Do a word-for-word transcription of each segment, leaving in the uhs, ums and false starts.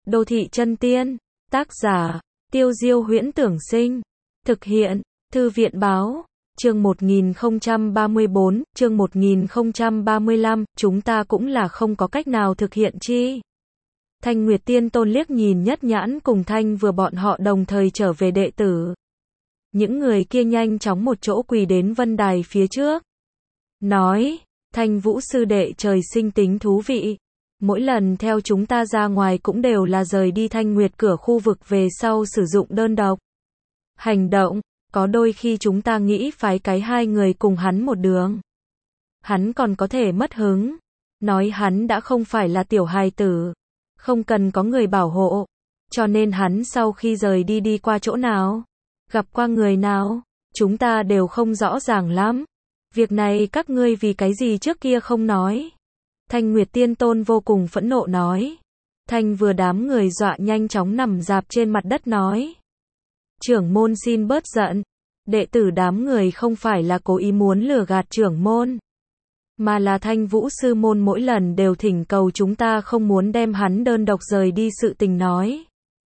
Đô thị chân tiên. Tác giả, Tiêu Diêu Huyễn Tưởng Sinh. Thực hiện, Thư viện Báo. Chương một nghìn không trăm ba mươi bốn, chương một nghìn không trăm ba mươi lăm, chúng ta cũng là không có cách nào thực hiện chi. Thanh Nguyệt Tiên Tôn liếc nhìn Nhất Nhãn cùng Thanh vừa bọn họ đồng thời trở về đệ tử. Những người kia nhanh chóng một chỗ quỳ đến vân đài phía trước. Nói, Thanh Vũ sư đệ trời sinh tính thú vị. Mỗi lần theo chúng ta ra ngoài cũng đều là rời đi Thanh Nguyệt cửa khu vực về sau sử dụng đơn độc hành động, có đôi khi chúng ta nghĩ phái cái hai người cùng hắn một đường. Hắn còn có thể mất hứng, nói hắn đã không phải là tiểu hài tử, không cần có người bảo hộ, cho nên hắn sau khi rời đi đi qua chỗ nào, gặp qua người nào, chúng ta đều không rõ ràng lắm. Việc này các ngươi vì cái gì trước kia không nói? Thanh Nguyệt Tiên Tôn vô cùng phẫn nộ nói. Thanh vừa đám người dọa nhanh chóng nằm rạp trên mặt đất nói. Trưởng môn xin bớt giận. Đệ tử đám người không phải là cố ý muốn lừa gạt trưởng môn, mà là Thanh Vũ sư môn mỗi lần đều thỉnh cầu chúng ta không muốn đem hắn đơn độc rời đi sự tình nói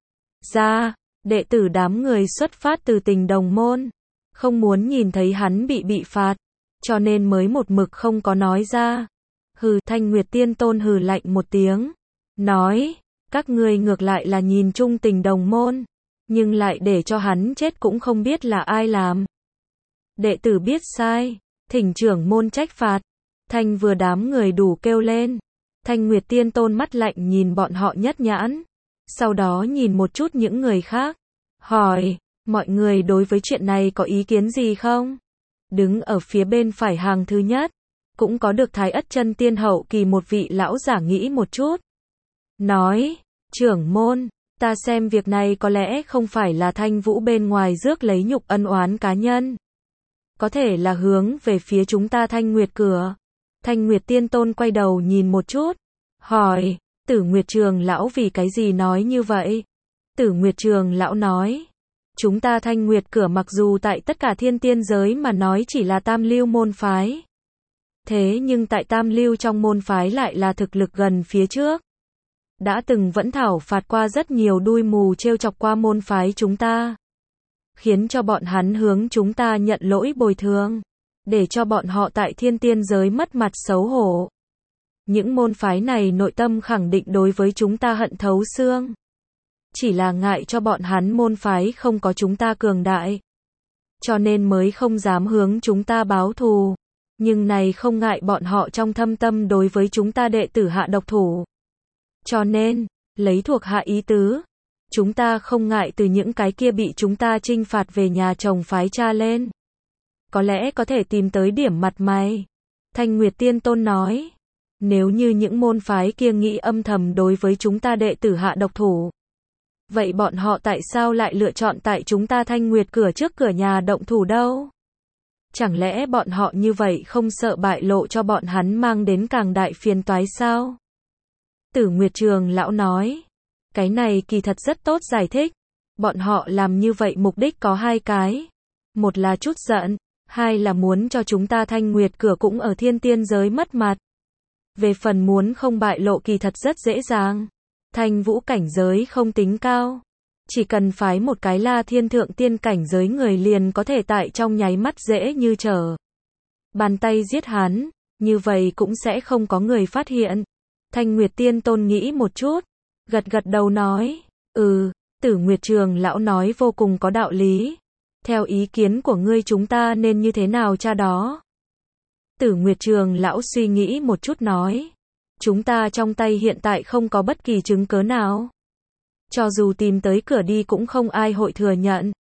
ra. Đệ tử đám người xuất phát từ tình đồng môn, không muốn nhìn thấy hắn bị bị phạt, cho nên mới một mực không có nói ra. Hừ, Thanh Nguyệt Tiên Tôn hừ lạnh một tiếng, nói, các ngươi ngược lại là nhìn chung tình đồng môn, nhưng lại để cho hắn chết cũng không biết là ai làm. Đệ tử biết sai, thỉnh trưởng môn trách phạt. Thanh vừa đám người đủ kêu lên. Thanh Nguyệt Tiên Tôn mắt lạnh nhìn bọn họ Nhất Nhãn, sau đó nhìn một chút những người khác, hỏi, mọi người đối với chuyện này có ý kiến gì không? Đứng ở phía bên phải hàng thứ nhất, cũng có được Thái Ất Chân Tiên hậu kỳ một vị lão giả nghĩ một chút. Nói, trưởng môn, ta xem việc này có lẽ không phải là Thanh Vũ bên ngoài rước lấy nhục ân oán cá nhân. Có thể là hướng về phía chúng ta Thanh Nguyệt cửa. Thanh Nguyệt Tiên Tôn quay đầu nhìn một chút, hỏi, Tử Nguyệt Trường lão vì cái gì nói như vậy? Tử Nguyệt Trường lão nói, chúng ta Thanh Nguyệt cửa mặc dù tại tất cả thiên tiên giới mà nói chỉ là tam lưu môn phái, thế nhưng tại tam lưu trong môn phái lại là thực lực gần phía trước. Đã từng vẫn thảo phạt qua rất nhiều đuôi mù trêu chọc qua môn phái chúng ta, khiến cho bọn hắn hướng chúng ta nhận lỗi bồi thường, để cho bọn họ tại thiên tiên giới mất mặt xấu hổ. Những môn phái này nội tâm khẳng định đối với chúng ta hận thấu xương. Chỉ là ngại cho bọn hắn môn phái không có chúng ta cường đại, cho nên mới không dám hướng chúng ta báo thù. Nhưng này không ngại bọn họ trong thâm tâm đối với chúng ta đệ tử hạ độc thủ. Cho nên, lấy thuộc hạ ý tứ, chúng ta không ngại từ những cái kia bị chúng ta trinh phạt về nhà chồng phái cha lên. Có lẽ có thể tìm tới điểm mặt mày. Thanh Nguyệt Tiên Tôn nói, nếu như những môn phái kia nghĩ âm thầm đối với chúng ta đệ tử hạ độc thủ, vậy bọn họ tại sao lại lựa chọn tại chúng ta Thanh Nguyệt cửa trước cửa nhà động thủ đâu? Chẳng lẽ bọn họ như vậy không sợ bại lộ cho bọn hắn mang đến càng đại phiền toái sao? Tử Nguyệt Trường lão nói, cái này kỳ thật rất tốt giải thích. Bọn họ làm như vậy mục đích có hai cái. Một là chút giận, hai là muốn cho chúng ta Thanh Nguyệt cửa cũng ở thiên tiên giới mất mặt. Về phần muốn không bại lộ kỳ thật rất dễ dàng. Thanh Vũ cảnh giới không tính cao, chỉ cần phái một cái La Thiên thượng tiên cảnh giới người liền có thể tại trong nháy mắt dễ như trở bàn tay giết hắn, như vậy cũng sẽ không có người phát hiện. Thanh Nguyệt Tiên Tôn nghĩ một chút, gật gật đầu nói, ừ, Tử Nguyệt Trường lão nói vô cùng có đạo lý. Theo ý kiến của ngươi chúng ta nên như thế nào cha đó? Tử Nguyệt Trường lão suy nghĩ một chút nói, chúng ta trong tay hiện tại không có bất kỳ chứng cớ nào. Cho dù tìm tới cửa đi cũng không ai hội thừa nhận.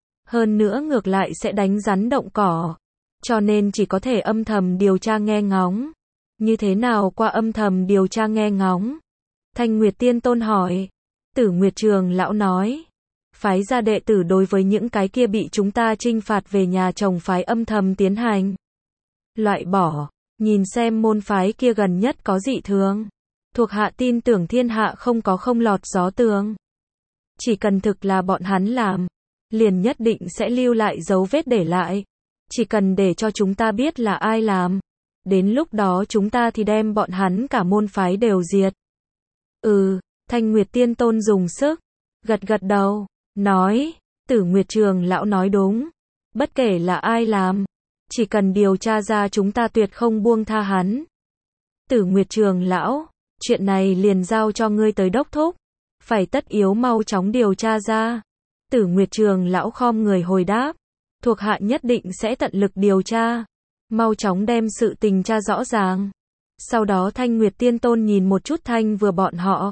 Hơn nữa ngược lại sẽ đánh rắn động cỏ. Cho nên chỉ có thể âm thầm điều tra nghe ngóng. Như thế nào qua âm thầm điều tra nghe ngóng? Thanh Nguyệt Tiên Tôn hỏi. Tử Nguyệt Trường lão nói, phái gia đệ tử đối với những cái kia bị chúng ta trinh phạt về nhà chồng phái âm thầm tiến hành loại bỏ, nhìn xem môn phái kia gần nhất có dị thường. Thuộc hạ tin tưởng thiên hạ không có không lọt gió tường. Chỉ cần thực là bọn hắn làm, liền nhất định sẽ lưu lại dấu vết để lại. Chỉ cần để cho chúng ta biết là ai làm, đến lúc đó chúng ta thì đem bọn hắn cả môn phái đều diệt. Ừ, Thanh Nguyệt Tiên Tôn dùng sức, gật gật đầu, nói, Tử Nguyệt Trường lão nói đúng. Bất kể là ai làm, chỉ cần điều tra ra chúng ta tuyệt không buông tha hắn. Tử Nguyệt Trường lão, chuyện này liền giao cho ngươi tới đốc thúc. Phải tất yếu mau chóng điều tra ra. Tử Nguyệt Trường lão khom người hồi đáp. Thuộc hạ nhất định sẽ tận lực điều tra. Mau chóng đem sự tình tra rõ ràng. Sau đó Thanh Nguyệt Tiên Tôn nhìn một chút Thanh vừa bọn họ.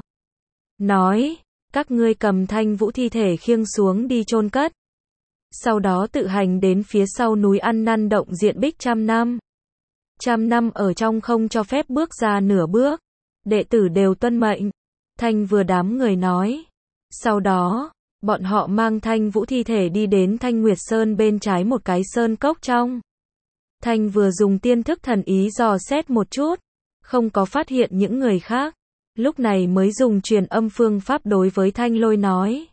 Nói, các ngươi cầm Thanh Vũ thi thể khiêng xuống đi chôn cất. Sau đó tự hành đến phía sau núi ăn năn động diện bích trăm năm. Trăm năm ở trong không cho phép bước ra nửa bước. Đệ tử đều tuân mệnh. Thanh vừa đám người nói. Sau đó, bọn họ mang Thanh Vũ thi thể đi đến Thanh Nguyệt Sơn bên trái một cái sơn cốc trong. Thanh vừa dùng tiên thức thần ý dò xét một chút. Không có phát hiện những người khác. Lúc này mới dùng truyền âm phương pháp đối với Thanh Lôi nói.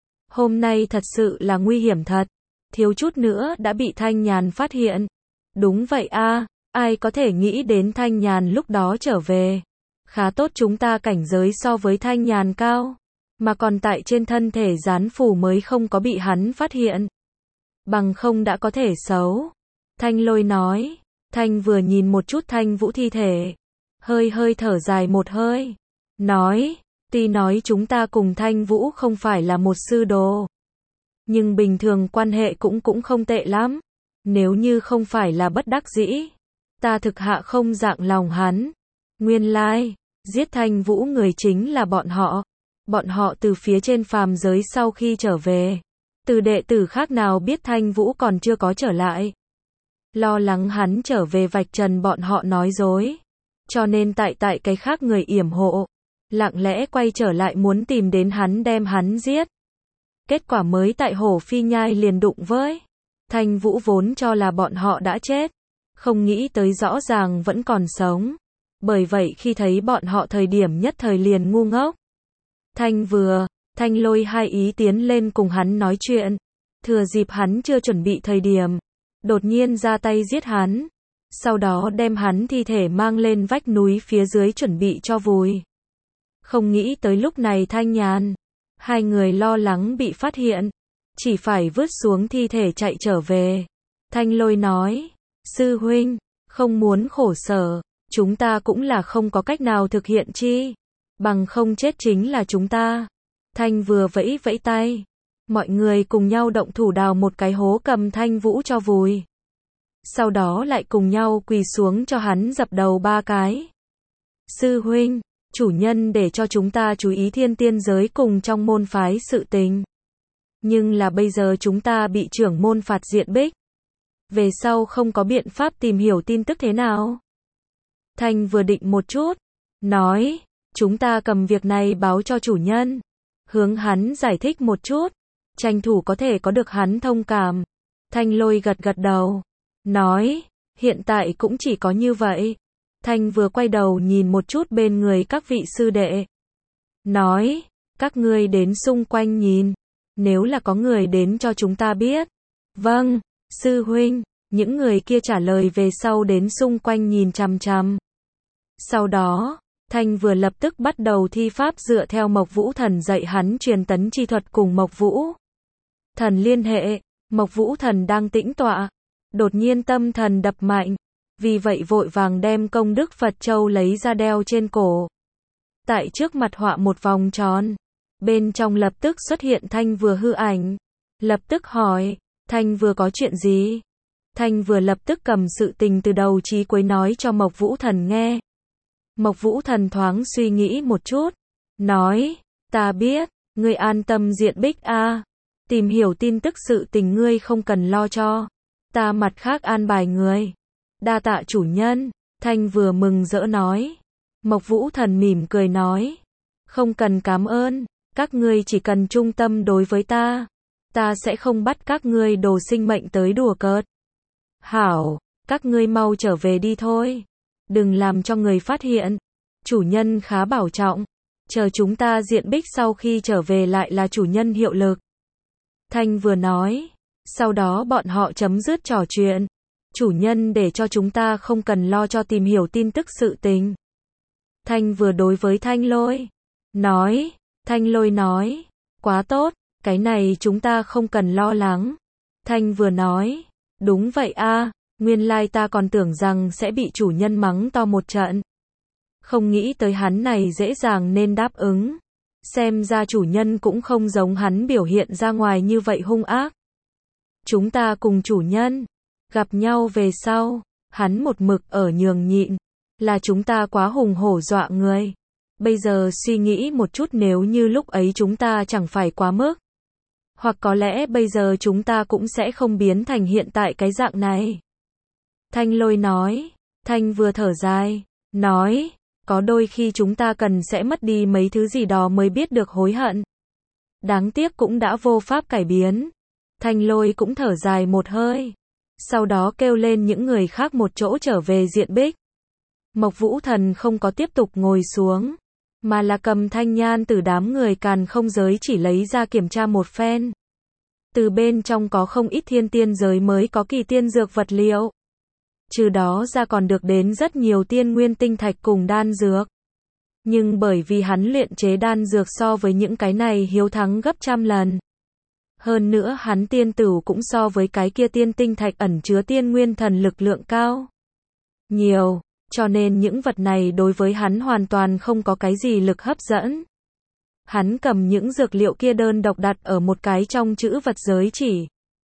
Hôm nay thật sự là nguy hiểm thật. Thiếu chút nữa đã bị Thanh Nhàn phát hiện. Đúng vậy a, ai có thể nghĩ đến Thanh Nhàn lúc đó trở về. Khá tốt chúng ta cảnh giới so với Thanh Nhàn cao. Mà còn tại trên thân thể gián phủ mới không có bị hắn phát hiện. Bằng không đã có thể xấu. Thanh Lôi nói. Thanh vừa nhìn một chút Thanh Vũ thi thể. Hơi hơi thở dài một hơi. Nói, tuy nói chúng ta cùng Thanh Vũ không phải là một sư đồ. Nhưng bình thường quan hệ cũng cũng không tệ lắm. Nếu như không phải là bất đắc dĩ. Ta thực hạ không dạng lòng hắn. Nguyên lai, giết Thanh Vũ người chính là bọn họ. Bọn họ từ phía trên phàm giới sau khi trở về. Từ đệ tử khác nào biết Thanh Vũ còn chưa có trở lại. Lo lắng hắn trở về vạch trần bọn họ nói dối. Cho nên tại tại cái khác người yểm hộ. Lặng lẽ quay trở lại muốn tìm đến hắn đem hắn giết. Kết quả mới tại Hổ Phi Nhai liền đụng với. Thanh Vũ vốn cho là bọn họ đã chết. Không nghĩ tới rõ ràng vẫn còn sống. Bởi vậy khi thấy bọn họ thời điểm nhất thời liền ngu ngốc. Thanh vừa, Thanh Lôi hai ý tiến lên cùng hắn nói chuyện. Thừa dịp hắn chưa chuẩn bị thời điểm. Đột nhiên ra tay giết hắn. Sau đó đem hắn thi thể mang lên vách núi phía dưới chuẩn bị cho vùi. Không nghĩ tới lúc này Thanh Nhàn. Hai người lo lắng bị phát hiện. Chỉ phải vứt xuống thi thể chạy trở về. Thanh Lôi nói. Sư huynh, không muốn khổ sở. Chúng ta cũng là không có cách nào thực hiện chi. Bằng không chết chính là chúng ta. Thanh vừa vẫy vẫy tay. Mọi người cùng nhau động thủ đào một cái hố cầm Thanh Vũ cho vùi. Sau đó lại cùng nhau quỳ xuống cho hắn dập đầu ba cái. Sư huynh, chủ nhân để cho chúng ta chú ý thiên tiên giới cùng trong môn phái sự tình. Nhưng là bây giờ chúng ta bị trưởng môn phạt diện bích. Về sau không có biện pháp tìm hiểu tin tức thế nào. Thanh vừa định một chút. Nói, chúng ta cầm việc này báo cho chủ nhân. Hướng hắn giải thích một chút. Tranh thủ có thể có được hắn thông cảm. Thanh Lôi gật gật đầu. Nói, hiện tại cũng chỉ có như vậy. Thanh vừa quay đầu nhìn một chút bên người các vị sư đệ. Nói, các ngươi đến xung quanh nhìn. Nếu là có người đến cho chúng ta biết. Vâng, sư huynh. Những người kia trả lời về sau đến xung quanh nhìn chằm chằm. Sau đó, Thanh vừa lập tức bắt đầu thi pháp dựa theo Mộc Vũ Thần dạy hắn truyền tấn chi thuật cùng Mộc Vũ Thần liên hệ. Mộc Vũ Thần đang tĩnh tọa. Đột nhiên tâm thần đập mạnh. Vì vậy vội vàng đem công đức Phật Châu lấy ra đeo trên cổ. Tại trước mặt họa một vòng tròn. Bên trong lập tức xuất hiện Thanh vừa hư ảnh. Lập tức hỏi, Thanh vừa có chuyện gì? Thanh vừa lập tức cầm sự tình từ đầu chí cuối nói cho Mộc Vũ Thần nghe. Mộc Vũ Thần thoáng suy nghĩ một chút. Nói, ta biết, ngươi an tâm diện bích a. Tìm hiểu tin tức sự tình ngươi không cần lo cho. Ta mặt khác an bài người. Đa tạ chủ nhân. Thanh vừa mừng rỡ nói. Mộc Vũ Thần mỉm cười nói. Không cần cảm ơn. Các ngươi chỉ cần trung tâm đối với ta. Ta sẽ không bắt các ngươi đồ sinh mệnh tới đùa cợt. Hảo, các ngươi mau trở về đi thôi. Đừng làm cho người phát hiện. Chủ nhân khá bảo trọng. Chờ chúng ta diện bích sau khi trở về lại là chủ nhân hiệu lực. Thanh vừa nói. Sau đó bọn họ chấm dứt trò chuyện. Chủ nhân để cho chúng ta không cần lo cho tìm hiểu tin tức sự tình. Thanh vừa đối với Thanh Lôi. nói, Thanh Lôi nói, quá tốt, cái này chúng ta không cần lo lắng. Thanh vừa nói, đúng vậy a, nguyên lai ta còn tưởng rằng sẽ bị chủ nhân mắng to một trận. Không nghĩ tới hắn này dễ dàng nên đáp ứng. Xem ra chủ nhân cũng không giống hắn biểu hiện ra ngoài như vậy hung ác. Chúng ta cùng chủ nhân gặp nhau về sau, hắn một mực ở nhường nhịn, là chúng ta quá hùng hổ dọa người. Bây giờ suy nghĩ một chút, nếu như lúc ấy chúng ta chẳng phải quá mức, hoặc có lẽ bây giờ chúng ta cũng sẽ không biến thành hiện tại cái dạng này. Thanh Lôi nói, Thanh vừa thở dài, nói, có đôi khi chúng ta cần sẽ mất đi mấy thứ gì đó mới biết được hối hận. Đáng tiếc cũng đã vô pháp cải biến. Thanh Lôi cũng thở dài một hơi. Sau đó kêu lên những người khác một chỗ trở về diện bích. Mộc Vũ Thần không có tiếp tục ngồi xuống, mà là cầm thanh nhan từ đám người Càn Không giới chỉ lấy ra kiểm tra một phen. Từ bên trong có không ít thiên tiên giới mới có kỳ tiên dược vật liệu. Trừ đó ra còn được đến rất nhiều tiên nguyên tinh thạch cùng đan dược. Nhưng bởi vì hắn luyện chế đan dược so với những cái này hiếu thắng gấp trăm lần. Hơn nữa hắn tiên tửu cũng so với cái kia tiên tinh thạch ẩn chứa tiên nguyên thần lực lượng cao nhiều, cho nên những vật này đối với hắn hoàn toàn không có cái gì lực hấp dẫn. Hắn cầm những dược liệu kia đơn độc đặt ở một cái trong chữ vật giới chỉ.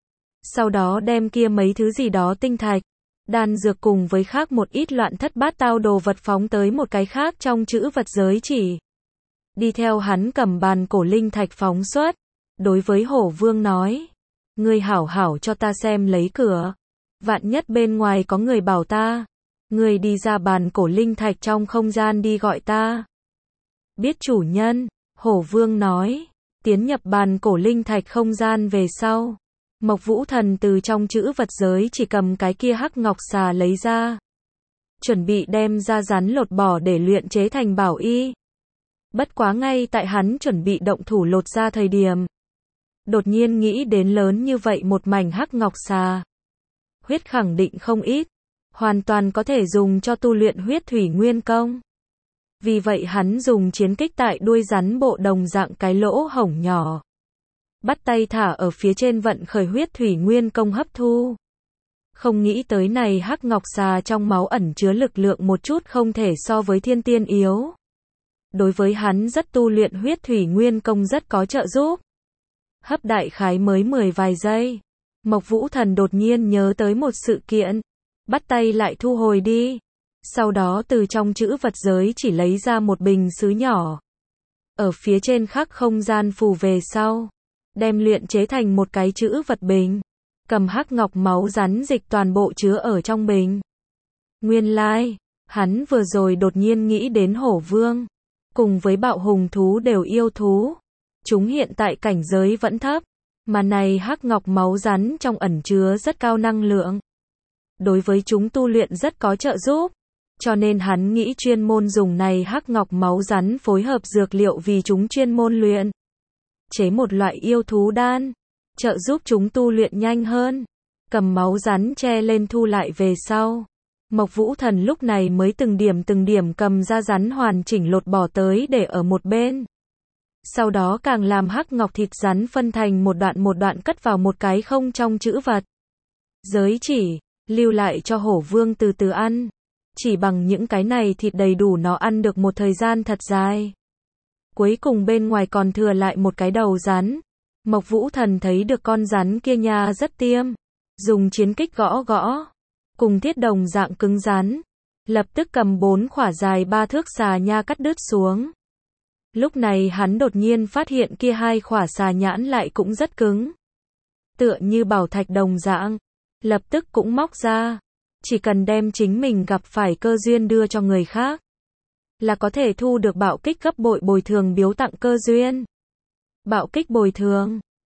Sau đó đem kia mấy thứ gì đó tinh thạch, đan dược cùng với khác một ít loạn thất bát tao đồ vật phóng tới một cái khác trong chữ vật giới chỉ. Đi theo hắn cầm bàn cổ linh thạch phóng xuất. Đối với Hổ Vương nói, ngươi hảo hảo cho ta xem lấy cửa. Vạn nhất bên ngoài có người bảo ta, ngươi đi ra bàn cổ linh thạch trong không gian đi gọi ta. Biết chủ nhân, Hổ Vương nói, tiến nhập bàn cổ linh thạch không gian về sau. Mộc Vũ Thần từ trong chữ vật giới chỉ cầm cái kia hắc ngọc xà lấy ra. Chuẩn bị đem ra rắn lột bỏ để luyện chế thành bảo y. Bất quá ngay tại hắn chuẩn bị động thủ lột ra thời điểm. Đột nhiên nghĩ đến lớn như vậy một mảnh hắc ngọc xà. Huyết khẳng định không ít. Hoàn toàn có thể dùng cho tu luyện huyết thủy nguyên công. Vì vậy hắn dùng chiến kích tại đuôi rắn bộ đồng dạng cái lỗ hổng nhỏ. Bắt tay thả ở phía trên vận khởi huyết thủy nguyên công hấp thu. Không nghĩ tới này hắc ngọc xà trong máu ẩn chứa lực lượng một chút không thể so với thiên tiên yếu. Đối với hắn rất tu luyện huyết thủy nguyên công rất có trợ giúp. Hấp đại khái mới mười vài giây. Mộc Vũ Thần đột nhiên nhớ tới một sự kiện. Bắt tay lại thu hồi đi. Sau đó từ trong chữ vật giới chỉ lấy ra một bình sứ nhỏ. Ở phía trên khắc không gian phù về sau. Đem luyện chế thành một cái chữ vật bình. Cầm hắc ngọc máu rắn dịch toàn bộ chứa ở trong bình. Nguyên lai, hắn vừa rồi đột nhiên nghĩ đến Hổ Vương. Cùng với bạo hùng thú đều yêu thú. Chúng hiện tại cảnh giới vẫn thấp. Mà này hắc ngọc máu rắn trong ẩn chứa rất cao năng lượng. Đối với chúng tu luyện rất có trợ giúp. Cho nên hắn nghĩ chuyên môn dùng này hắc ngọc máu rắn phối hợp dược liệu vì chúng chuyên môn luyện chế một loại yêu thú đan, trợ giúp chúng tu luyện nhanh hơn. Cầm máu rắn che lên thu lại về sau. Mộc Vũ Thần lúc này mới từng điểm từng điểm cầm ra rắn hoàn chỉnh lột bỏ tới để ở một bên. Sau đó càng làm hắc ngọc thịt rắn phân thành một đoạn một đoạn cất vào một cái không trong chữ vật giới chỉ, lưu lại cho Hổ Vương từ từ ăn. Chỉ bằng những cái này thịt đầy đủ nó ăn được một thời gian thật dài. Cuối cùng bên ngoài còn thừa lại một cái đầu rắn. Mộc Vũ Thần thấy được con rắn kia nha rất tiêm. Dùng chiến kích gõ gõ. Cùng thiết đồng dạng cứng rắn. Lập tức cầm bốn khỏa dài ba thước xà nha cắt đứt xuống. Lúc này hắn đột nhiên phát hiện kia hai khỏa xà nhãn lại cũng rất cứng. Tựa như bảo thạch đồng dạng. Lập tức cũng móc ra. Chỉ cần đem chính mình gặp phải cơ duyên đưa cho người khác. Là có thể thu được bạo kích gấp bội bồi thường biếu tặng cơ duyên. Bạo kích bồi thường.